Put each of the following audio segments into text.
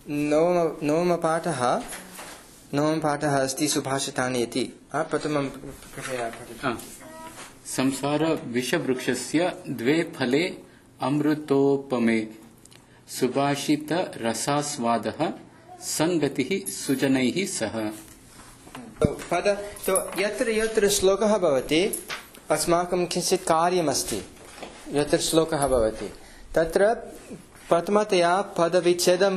नवमपाठः अस्ति सुभाषितानि इति। प्रथमं कृपया पठतु। संसार विषवृक्षस्य द्वे फले अमृतोपमे सुभाषित रसास्वादः संगतिः सुजनैः सह। तो यत्र यत्र श्लोकः भवति अस्माकं किञ्चित् कार्यमस्ति। यत्र श्लोकः भवति तत्र प्रथमतया पदविच्छेदं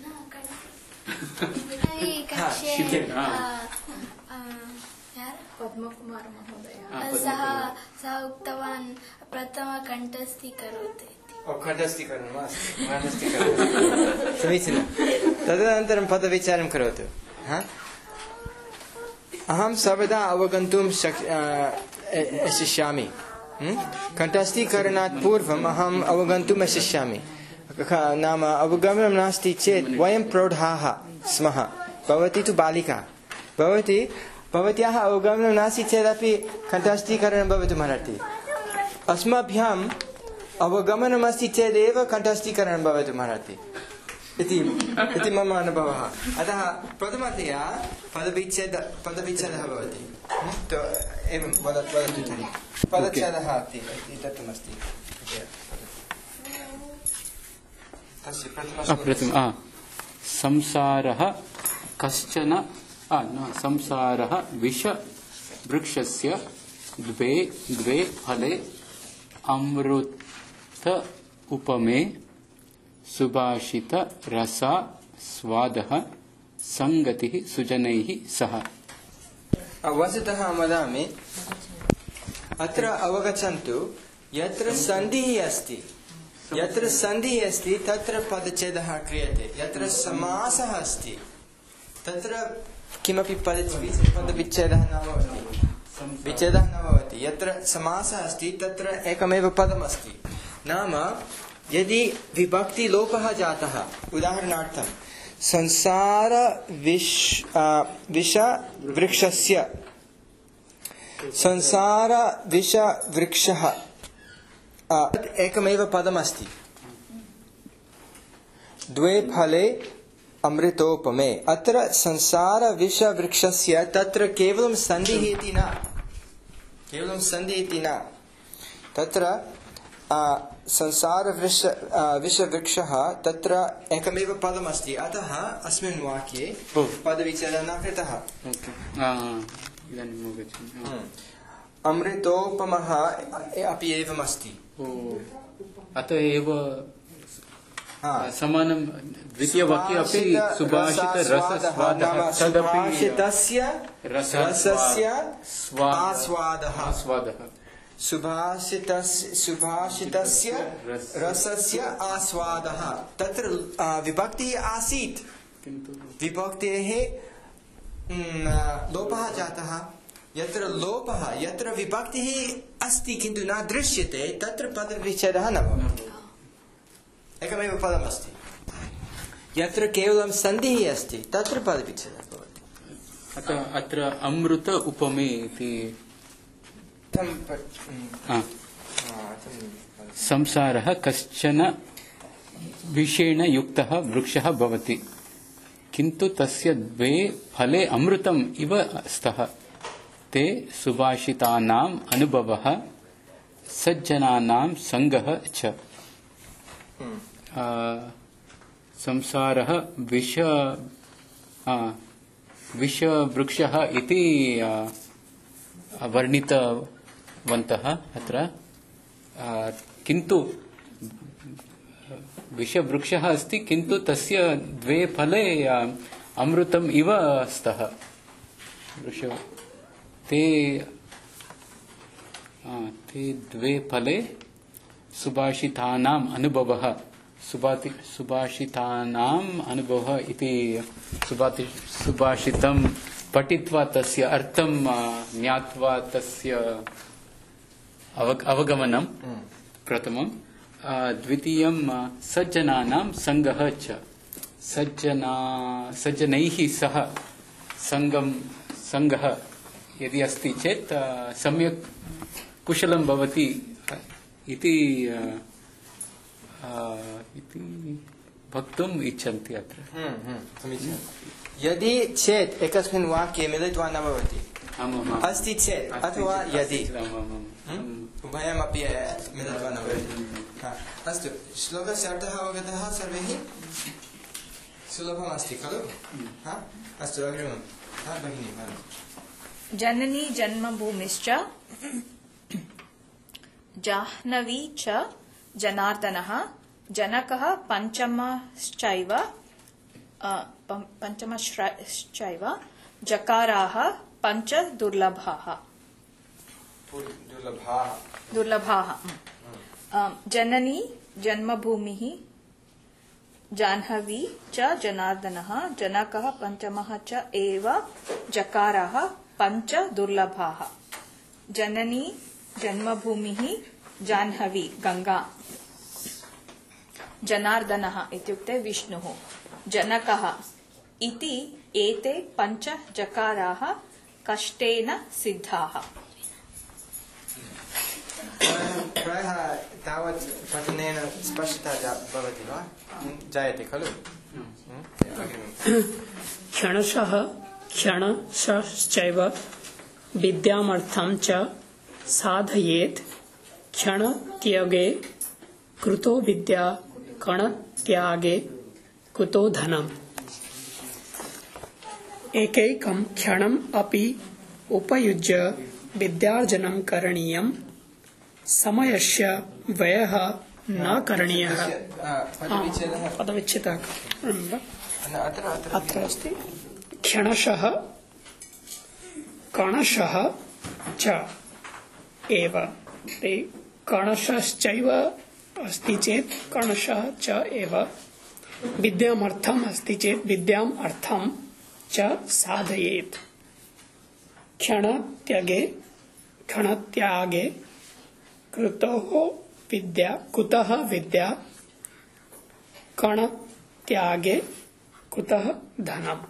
पद्मकुमार महोदय सः उक्तवान् प्रथमकण्ठस्थीकरोतु। समीचीनं। तदनन्तरं पदविचारं करोतु। अहं सर्वदा अवगन्तुं शक्ष्यामि। कण्ठस्थीकरणात् पूर्वम् अहम् अवगन्तुं शक्ष्यामि। नाम अवगमनं नास्ति चेत् वयं प्रौढाः स्मः। भवती तु बालिका। भवत्याः अवगमनं नास्ति चेदपि कण्ठस्थीकरणं भवितुमर्हति। अस्मभ्याम् अवगमनमस्ति चेदेव कण्ठस्थीकरणं भवितुमर्हति इति मम अनुभवः। अतः प्रथमतया पदविच्छेदः भवति। एवं वदतु तर्हि। पदच्छेदः अस्ति दत्तमस्ति। संसारः कश्चन संसारः विषवृक्षस्य द्वे फले अमृत उपमे सुभाषित रसा स्वादः संगतिः सुजनैः सह। वस्तुतः वदामि, अत्र अवगच्छन्तु, यत्र सन्धिः अस्ति तत्र पदच्छेदः क्रियते। यत्र समासः अस्ति तत्र किमपि पदविच्छेदः न भवति। यत्र समासः अस्ति तत्र एकमेव पदमस्ति। नाम यदि विभक्तिलोपः जातः, उदाहरणार्थं संसार विषवृक्षस्य संसार विषवृक्षः एकमेव पदमस्ति। द्वे फले अमृतोपमे। अत्र संसार विषवृक्षस्य तत्र केवलं सन्धिः इति न। तत्र संसार विषवृक्षः तत्र एकमेव पदमस्ति। अतः अस्मिन् वाक्ये पदविच्छेदः न कृतः। अमृतोपमः अपि एवमस्ति। अतः एव समानं द्वितीयवाक्ये अपि सुभाषित रसस्वादः सुभाषितस्य रसस्य आस्वादः सुभाषितस्य रसस्य आस्वादः। तत्र विभक्तिः आसीत्, विभक्तेः लोपः जातः। यत्र विभक्तिः अस्ति किन्तु न दृश्यते तत्र पदविच्छेदः न भवति। एकमेव पदमस्ति। यत्र केवलं सन्धिः अस्ति तत्र पदविच्छेदः भवति। अत्र अमृत उपमे इति संसारः कश्चन विषेण युक्तः वृक्षः भवति, किन्तु तस्य द्वे फले अमृतम् इव स्तः। ते सुभाषितानाम् अनुभवः सज्जनानां संगः च। संसारः विषवृक्षः इति वर्णितवन्तः अत्र। किन्तु विषवृक्षः अस्ति, किन्तु तस्य द्वे फले अमृतम् इव स्तः। ते द्वे फले सुभाषितानाम् अनुभवः सुभाषितानाम् अनुभवः इति सुभाषितं पठित्वा तस्य अर्थं ज्ञात्वा तस्य अवगमनं प्रथमं। द्वितीयं सज्जनानां संगः च। सज्जनैः सह संगः यदि अस्ति चेत् सम्यक् कुशलं भवति इति वक्तुम् इच्छन्ति अत्र। समीचीनं। यदि चेत् एकस्मिन् वाक्ये मिलित्वा न भवति, अस्ति चेत् अथवा यदि उभयमपि मिलित्वा न भवति। अस्तु, श्लोकस्य अर्थः अवगतः सर्वैः? सुलभमस्ति खलु? अस्तु, अग्रिमं भगिनी वदतु। जननी जन्मभूमिश्च जाह्नवी च जनार्दनः जनकः पञ्चमश्चैव जकाराः पञ्च दुर्लभाः। जननी जन्मभूमिः जाह्नवी च जनार्दनः जनकः पञ्चमः च एव जकाराः पञ्च दुर्लभाः। जननी जन्मभूमिः जाह्नवी गंगा, जनार्दनः इत्युक्ते विष्णुः, जनकः इति एते पञ्च जकाराः कष्टेन सिद्धाः। प्रायः तावत् पठनेन स्पष्टता भवति वा? जायते खलु? क्षणशः क्षणशश्चैव विद्यामर्थं च साधयेत् क्षणत्यगे कृतो विद्या कणत्यागे कुतो धनम्। एकैकं क्षणम् अपि उपयुज्य विद्यार्जनं करणीयम्। समयस्य व्ययः न करणीयः। पदविच्छेदः अत्र अस्ति। क्षणशः कणशः च एव, कणशश्चैव अस्ति चेत् कणशः च एव, विद्यामर्थम् अस्ति चेत् विद्याम् अर्थं च साधयेत्। क्षणत्यागे कुतः विद्या कणत्यागे कुतः धनम्।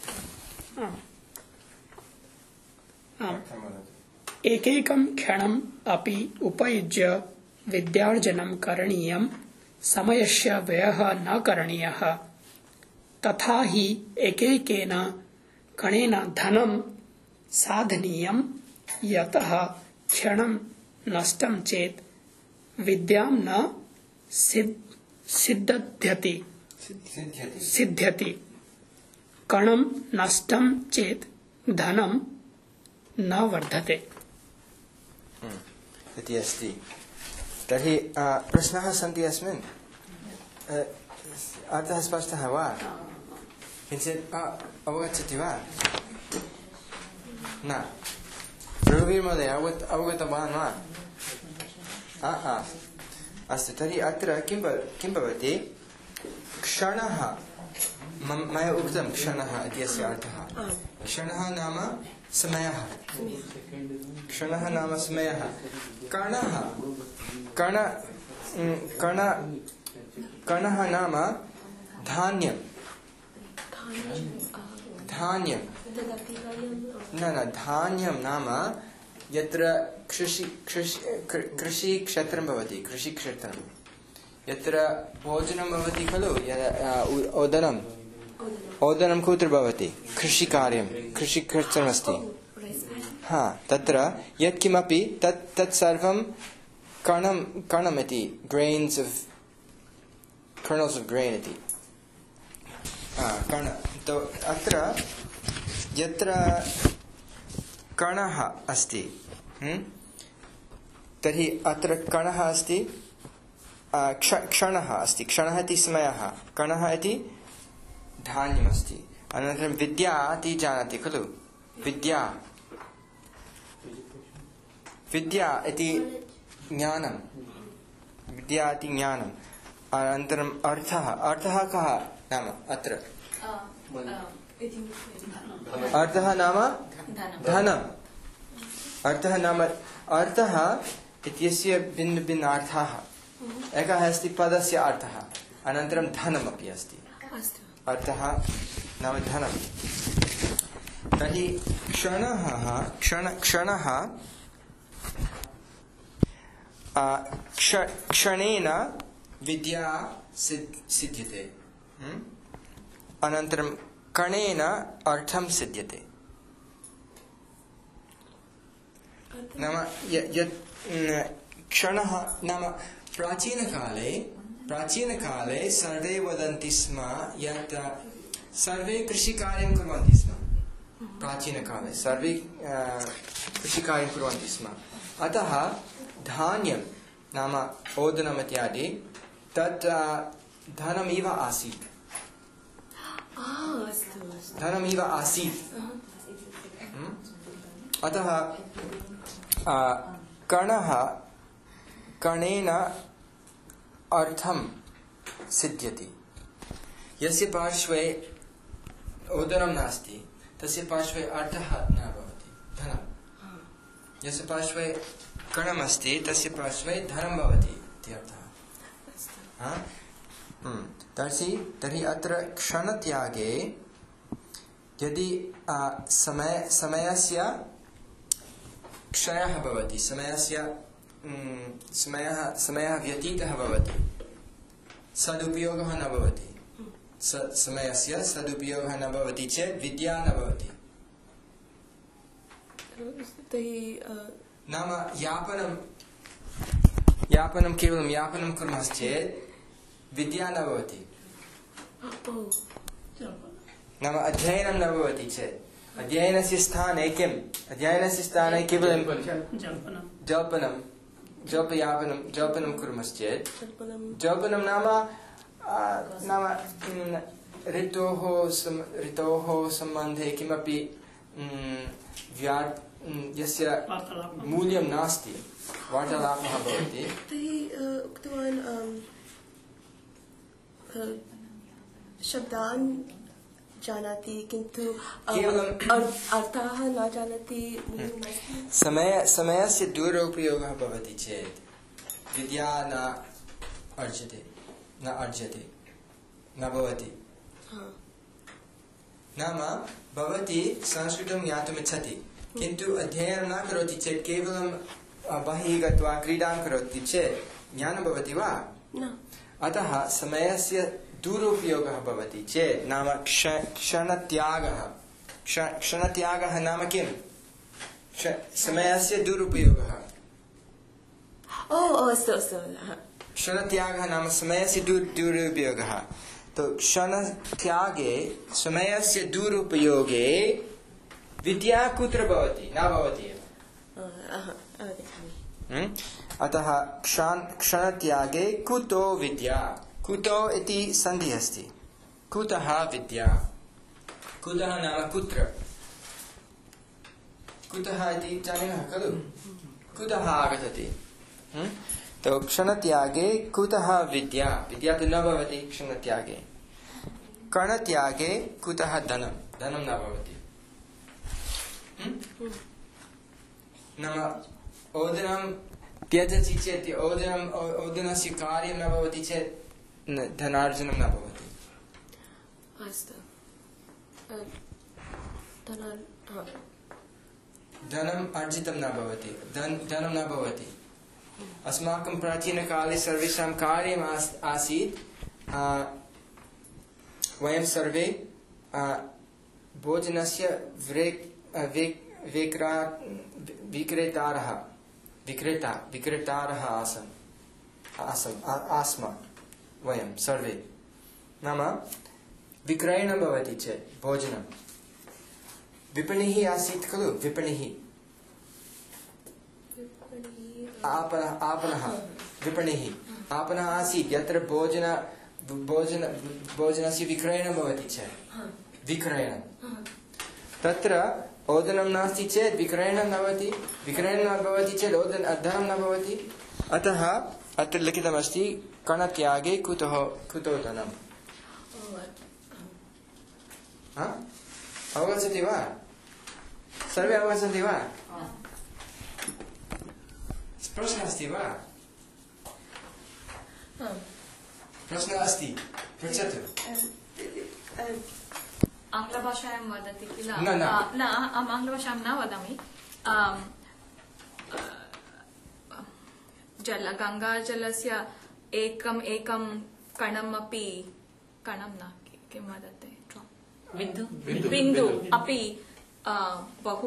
एकैकं क्षणम् अपि उपयुज्य विद्यार्जनं करणीयम्। समयस्य व्ययः न करणीयः। तथा हि एकैकेन कणेन धनं साधनीयम्। यतः क्षणं नष्टं चेत् विद्यां न सिद्ध्यति। कणं नष्टं चेत् धनं न वर्धते इति अस्ति। तर्हि प्रश्नाः सन्ति अस्मिन्? अर्थः स्पष्टः वा? किञ्चित् अवगच्छति वा? न? रघुवीर महोदय अवगतवान् वा? अस्तु, तर्हि अत्र किं भवति? क्षणः, मया उक्तं क्षणः इत्यस्य अर्थः। क्षणः नाम समयः। क्षणः नाम समयः। कणः नाम धान्यं। न धान्यं नाम यत्र कृषिक्षेत्रं भवति, कृषिक्षेत्रं यत्र भोजनं भवति खलु, ओदनं कुत्र भवति? कृषिकार्यं, कृषिक्षेत्रमस्ति। तत्र यत्किमपि तत्सर्वं कणम् इति, grains of kernels of grain इति। तो अत्र यत्र कणः अस्ति, तर्हि अत्र कणः अस्ति, क्षणः अस्ति। क्षणः इति समयः, कणः इति धान्यमस्ति। अनन्तरं विद्या इति जानाति खलु? विद्या इति ज्ञानं। विद्या इति ज्ञानम्। अनन्तरम् अर्थः कः नाम अत्र? अर्थः नाम धनम्। अर्थः इत्यस्य भिन्नार्थाः। एकः अस्ति पदस्य अर्थः, अनन्तरं धनमपि अस्ति। अर्थः नाम धनम्। तर्हि क्षणेन विद्या सिद्ध्यते। अनन्तरं कणेन अर्थं सिद्ध्यते नाम यत् क्षणः नाम प्राचीनकाले सर्वे वदन्ति स्म यत् सर्वे कृषिकार्यं कुर्वन्ति स्म प्राचीनकाले सर्वे कृषिकार्यं कुर्वन्ति स्म अतः धान्यं नाम ओदनम् इत्यादि तत् धनमिव आसीत् अतः कणेन अर्थं सिद्ध्यति यस्य पार्श्वे ओदनं नास्ति तस्य पार्श्वे अर्थः न भवति धनं यस्य पार्श्वे कणमस्ति तस्य पार्श्वे धनं भवति इत्यर्थः तर्हि अत्र क्षणत्यागे यदि समयस्य क्षयः भवति समयः व्यतीतः भवति सदुपयोगः न भवति समयस्य सदुपयोगः न भवति चेत् विद्या न भवति नाम यापनं केवलं यापनं कुर्मश्चेत् विद्या न भवति नाम अध्ययनं न भवति चेत् अध्ययनस्य स्थाने किम् अध्ययनस्य स्थाने केवलं जल्पनं कुर्मश्चेत् जल्पनं नाम ऋतोः सम्बन्धे किमपि यस्य मूल्यं नास्ति वार्तालापः भवति उक्तवान् शब्दान् जानाति किन्तु अर्थाः न जानाति समयस्य दुरुपयोगः भवति चेत् विद्या न अर्ज्यते न भवति नाम भवती संस्कृतं ज्ञातुमिच्छति किन्तु अध्ययनं न करोति चेत् केवलं बहिः गत्वा क्रीडां करोति चेत् ज्ञानं भवति वा अतः समयस्य दुरुपयोगः भवति चेत् नाम क्षणत्यागः नाम किम् समयस्य दुरुपयोगः क्षणत्यागः नाम समयस्य दुरुपयोगः तो क्षणत्यागे समयस्य दुरुपयोगे विद्या कुत्र भवति न भवति अतः क्षणत्यागे कुतो विद्या कुतो इति सन्धिः अस्ति कुतः विद्या कुतः नाम कुत्र कुतः इति जानीमः खलु कुतः आगच्छति तो क्षणत्यागे कुतः विद्या विद्या तु न भवति क्षणत्यागे कणत्यागे कुतः धनं न भवति नाम ओदनं त्यजति चेत् ओदनस्य कार्यं न भवति चेत् धनार्जनं न भवति धनम् अर्जितं न भवति धनं न भवति अस्माकं प्राचीनकाले सर्वेषां कार्यम् आसीत् वयं सर्वे भोजनस्य विक्रेतारः आस्म वयं सर्वे नाम विक्रयणं भवति चेत् भोजनं विपणिः आसीत् खलु विपणिः आपणः विपणिः आपणः आसीत् यत्र भोजनस्य विक्रयणं भवति चेत् विक्रयणं तत्र ओदनं नास्ति चेत् विक्रयणं न भवति विक्रयणं न भवति चेत् धनं न भवति अतः अत्र लिखितमस्ति कणत्यागे कुतो धनम् अवगच्छति वा सर्वे अवगच्छन्ति वा प्रश्नः अस्ति वा प्रश्नः अस्ति पृच्छतु आङ्ग्लभाषायां वदति किल न अहम् आङ्ग्लभाषायां न वदामि गङ्गाजलस्य एकं कणमपि कणं न किं वदति बिन्दु बिन्दु अपि बहु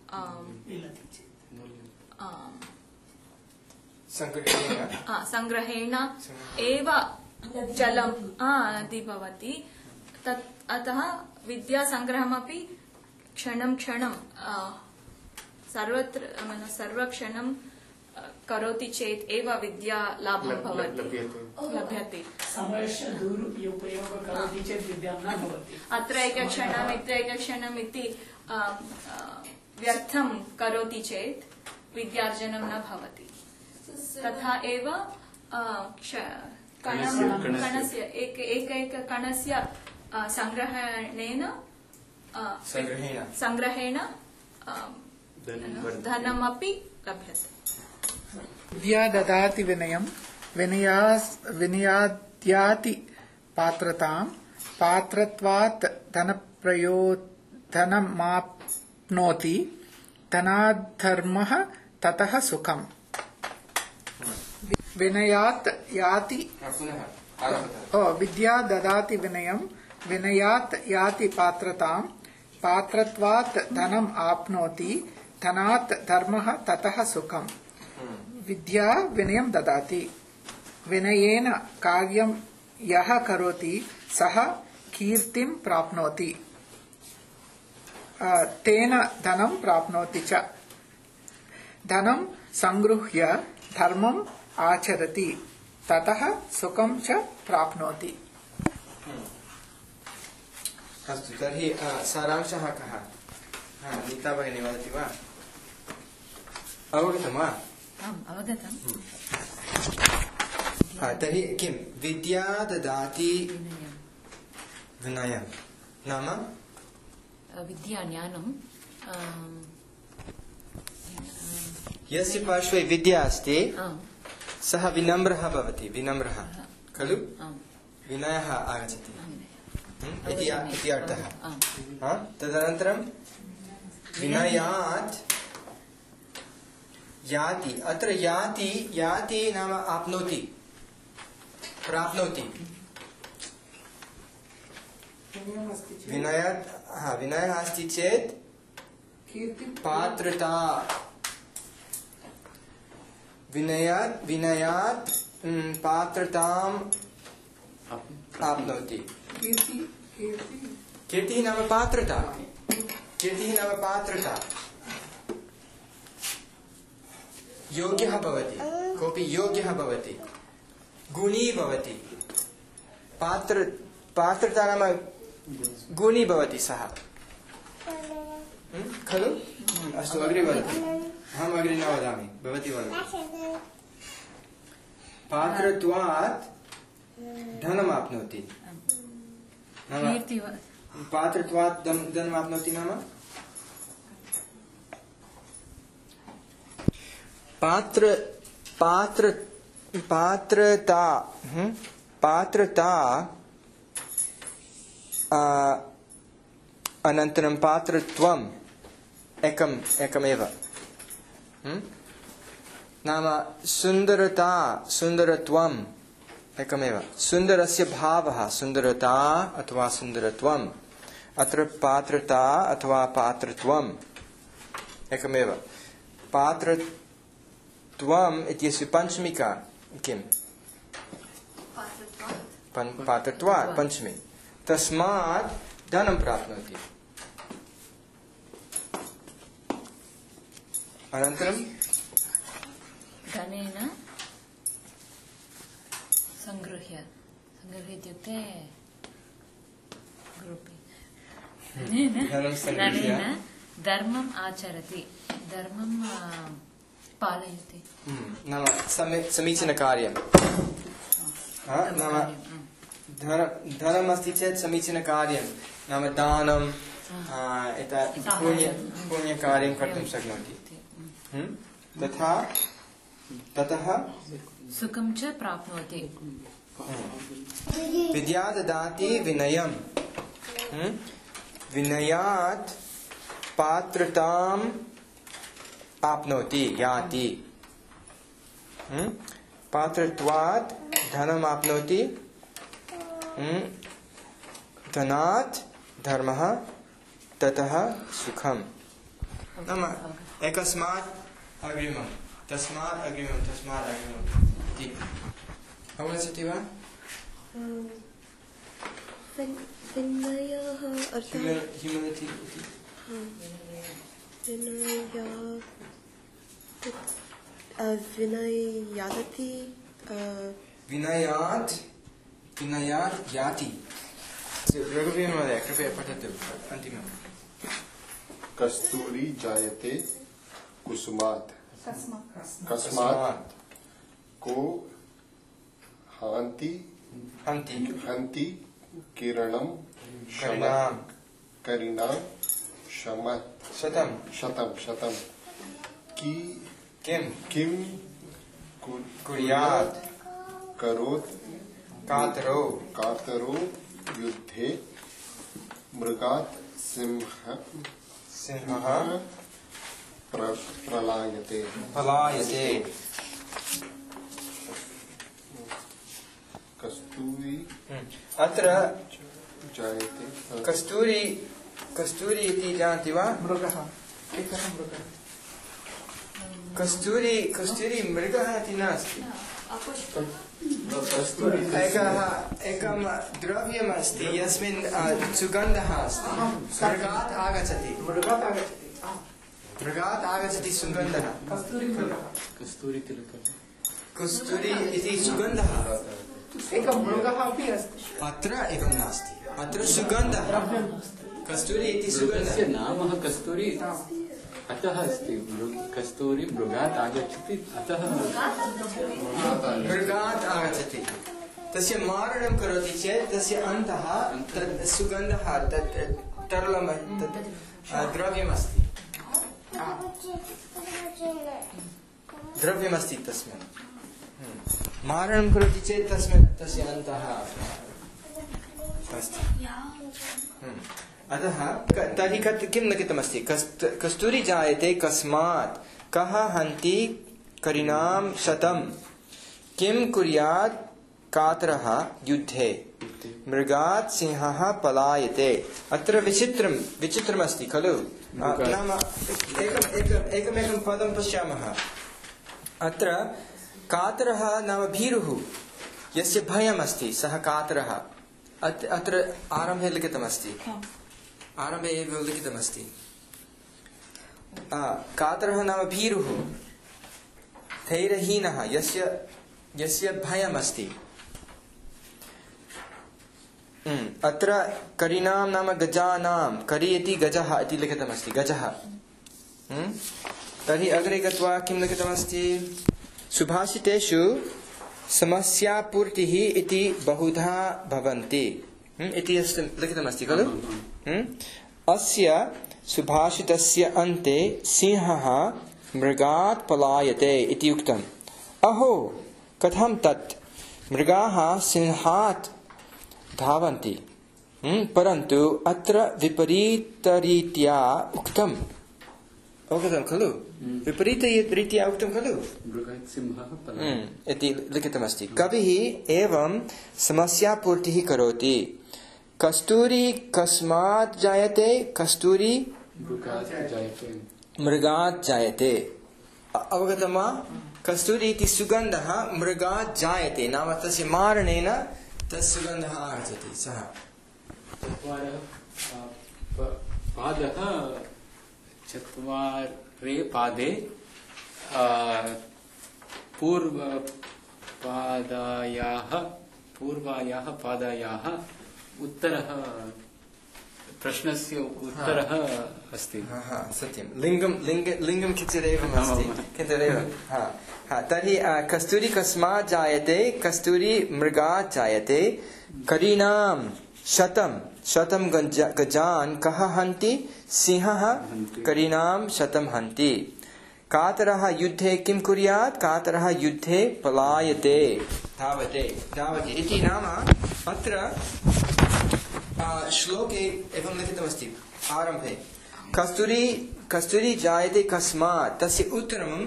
संग्रहेण एव जलं नदी भवति अतः विद्यासंग्रहमपि क्षणं क्षणं सर्वत्र सर्वक्षणं करोति चेत् एव विद्या लाभं भवति लभ्यते समयस्य दुरुपयोगं करोति चेत् विद्या न भवति अत्र एकक्षणम् इत्र एकक्षणम् इति व्यर्थं करोति चेत् विद्यार्जनं न भवति तथा एव कणस्य एकैककणस्य संग्रहेण धनमपि लभ्यते विद्या ददाति विनयं विनयाद्याति पात्रतां पात्रत्वात् धनमाप्नोति धनाद्धर्मः ततः सुखम् विनयात् याति विद्या ददाति विनयं विनयात् याति पात्रतां पात्रत्वात् धनम् आप्नोति धनात् धर्मः ततः सुखम् विद्या विनयं ददाति विनयेन कार्यं यः करोति सः कीर्तिं प्राप्नोति तेन धनं प्राप्नोति च धनं संगृह्य धर्मम् आचरति ततः सुखं च प्राप्नोति। अस्तु तर्हि सारांशः कः? नीता भगिनी वदति वा? अवगतं वा? आम् अवगतम्। तर्हि किं विद्या ददाति विनयं नाम विद्या ज्ञानं यस्य पार्श्वे विद्या अस्ति सः विनम्रः भवति विनम्रः खलु विनयः आगच्छति इति अर्थः तदनन्तरं विनयात् याति अत्र याति याति नाम आप्नोति प्राप्नोति विनयः अस्ति चेत् पात्रता विनयात् पात्रताम् आप्नोति कीर्तिः नाम पात्रता योग्यः भवति कोऽपि योग्यः भवति गुणी भवति पात्रता नाम गुणी भवति सः खलु अस्तु अग्रे वदतु अहम् अग्रे न वदामि भवती वदतु पात्रत्वात् धनम् आप्नोति पात्रत्वात् धनम् आप्नोति नाम पात्रता अनन्तरं पात्रत्वम् एकमेव नाम सुन्दरत्वम् एकमेव सुन्दरस्य भावः सुन्दरता अथवा सुन्दरत्वम् अत्र पात्रता अथवा पात्रत्वम् एकमेव पात्रत्वम् इत्यस्य पञ्चमी का किम् पात्रत्वात् पञ्चमी तस्मात् धनं प्राप्नोति अनन्तरं धनेन संगृह्य इत्युक्ते धनेन धर्मम् आचरति धर्मं पालयति नाम समीचीनकार्यं नाम धनमस्ति चेत् समीचीनकार्यं नाम दानं पुण्यकार्यं कर्तुं शक्नोति ततः सुखं च प्राप्नोति विद्या ददाति विनयं विनयात् पात्रताम् आप्नोति याति पात्रत्वात् धनम् आप्नोति धनात् धर्मः ततः सुखम् नाम एकस्मात् अग्रिमं तस्मात् अग्रिमं तस्मात् अग्रिमम् इति अवगच्छति वा? विनयः अर्थः ह्यूमिलिटी विनयादति विनयात् याति। रघुवीर महोदय कृपया पठतु अन्तिमम्। कस्तूरी जायते कुसुमात् कस्मात् को हन्ति किरणं करिणां शतं किं कुर्यात् करोत् कातरो युद्धे मृगात् सिंहः पलायते। कस्तूरी अत्र जायते कस्तूरी इति जानति वा? मृगः एकः मृगः कस्तूरी मृगः इति नास्ति। एकं द्रव्यमस्ति यस्मिन् सुगन्धः अस्ति। मृगात् आगच्छति सुगन्धः। कस्तूरी इति सुगन्धः। एकः मृगः अपि अस्ति। अत्र एवं नास्ति। अत्र सुगन्धः। कस्तूरी इति सुगन्धः। नाम कस्तूरी अतः अस्ति। कस्तूरी मृगात् आगच्छति अतः मृगात् आगच्छति। तस्य मारणं करोति चेत् तस्य अन्तः तत् सुगन्धः तत् तरलम् तत् द्रव्यमस्ति। द्रव्यमस्ति तस्मिन्। मारणं करोति चेत् तस्य अन्तः अस्ति। अतः तर्हि किं लिखितमस्ति? कस्तूरी जायते कस्मात् कः हन्ति करिणां शतं किं कुर्यात् कातरः युद्धे मृगात् सिंहः पलायते। अत्र विचित्रमस्ति खलु? नाम एकमेकं पदं पश्यामः। अत्र कातरः नाम भीरुः यस्य भयमस्ति सः कातरः। अत्र आरम्भे लिखितमस्ति। आरम्भे एव लिखितमस्ति। कातरः नाम भीरुः धैर्यहीनः यस्य भयमस्ति। अत्र करीणां नाम गजानां करी इति गजः इति लिखितमस्ति। गजः। तर्हि अग्रे गत्वा किं लिखितमस्ति? सुभाषितेषु समस्यापूर्तिः इति बहुधा भवन्ति इति लिखितमस्ति खलु? अस्य सुभाषितस्य अन्ते सिंहः मृगात् पलायते इति उक्तम्। अहो कथं तत्? मृगाः सिंहात् धावन्ति परन्तु अत्र विपरीतरीत्या उक्तम्। अवगतं खलु? विपरीतरीत्या उक्तं खलु? इति लिखितमस्ति। कविः एवं समस्यापूर्तिः करोति। कस्तूरी कस्मात् जायते? कस्तूरी मृगात् जायते। अवगतं वा? कस्तूरी इति सुगन्धः मृगात् जायते नाम तस्य मारणेन तस्य सुगन्धः आगच्छति। सः चत्वारे पादे पूर्वायाः पादायाः उत्तरः प्रश्नस्य उत्तरः अस्ति। सत्यं लिङ्गं किञ्चिदेवम् तर्हि कस्तूरी कस्मात् जायते? कस्तूरी मृगात् जायते। करीणां शतं गजान् कः हन्ति? सिंहः करीणां शतं हन्ति। कातरः युद्धे किं कुर्यात्? कातरः युद्धे पलायते धावते इति नाम अत्र श्लोके एवं लिखितमस्ति आरम्भे कस्तूरी जायते कस्मात् तस्य उत्तरम्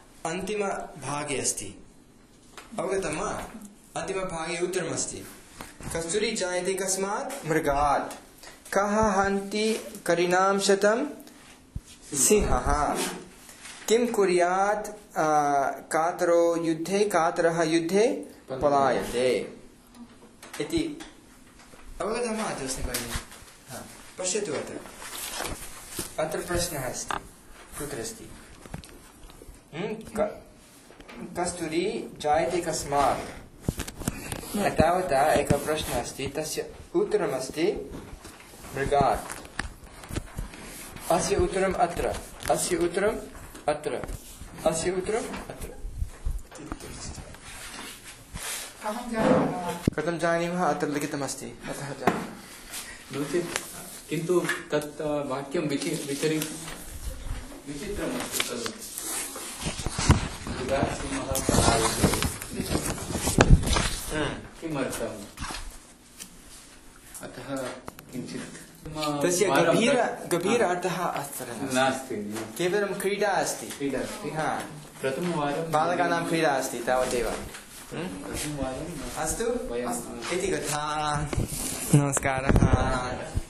अन्तिमभागे अस्ति। अवगतं वा? अन्तिमभागे उत्तरमस्ति। कस्तूरी जायते कस्मात् मृगात् कः हन्ति करिणां शतं सिंहः किं कुर्यात् कातरो युद्धे कातरः युद्धे पलायते इति अवगतं वा जोस्नि भगिनी पश्यतु अत्र प्रश्नः अस्ति कुत्र अस्ति कस्तूरी जायते कस्मात् तावता एकः प्रश्नः अस्ति तस्य उत्तरमस्ति मृगात् अस्य उत्तरम् अत्र अस्य उत्तरम् अत्र अस्य उत्तरम् अत्र कथं जानीमः अत्र लिखितमस्ति अतः जानीमः नो चेत् किन्तु तत् वाक्यं विचित्रमस्ति तद् मृगासिंहः पलायते किमर्थम् अतः किञ्चित् तस्य गभीर अर्थः नास्ति केवलं क्रीडा अस्ति प्रथमवारं बालकानां क्रीडा अस्ति तावदेव प्रथमवारम् अस्तु इति कथा नमस्कारः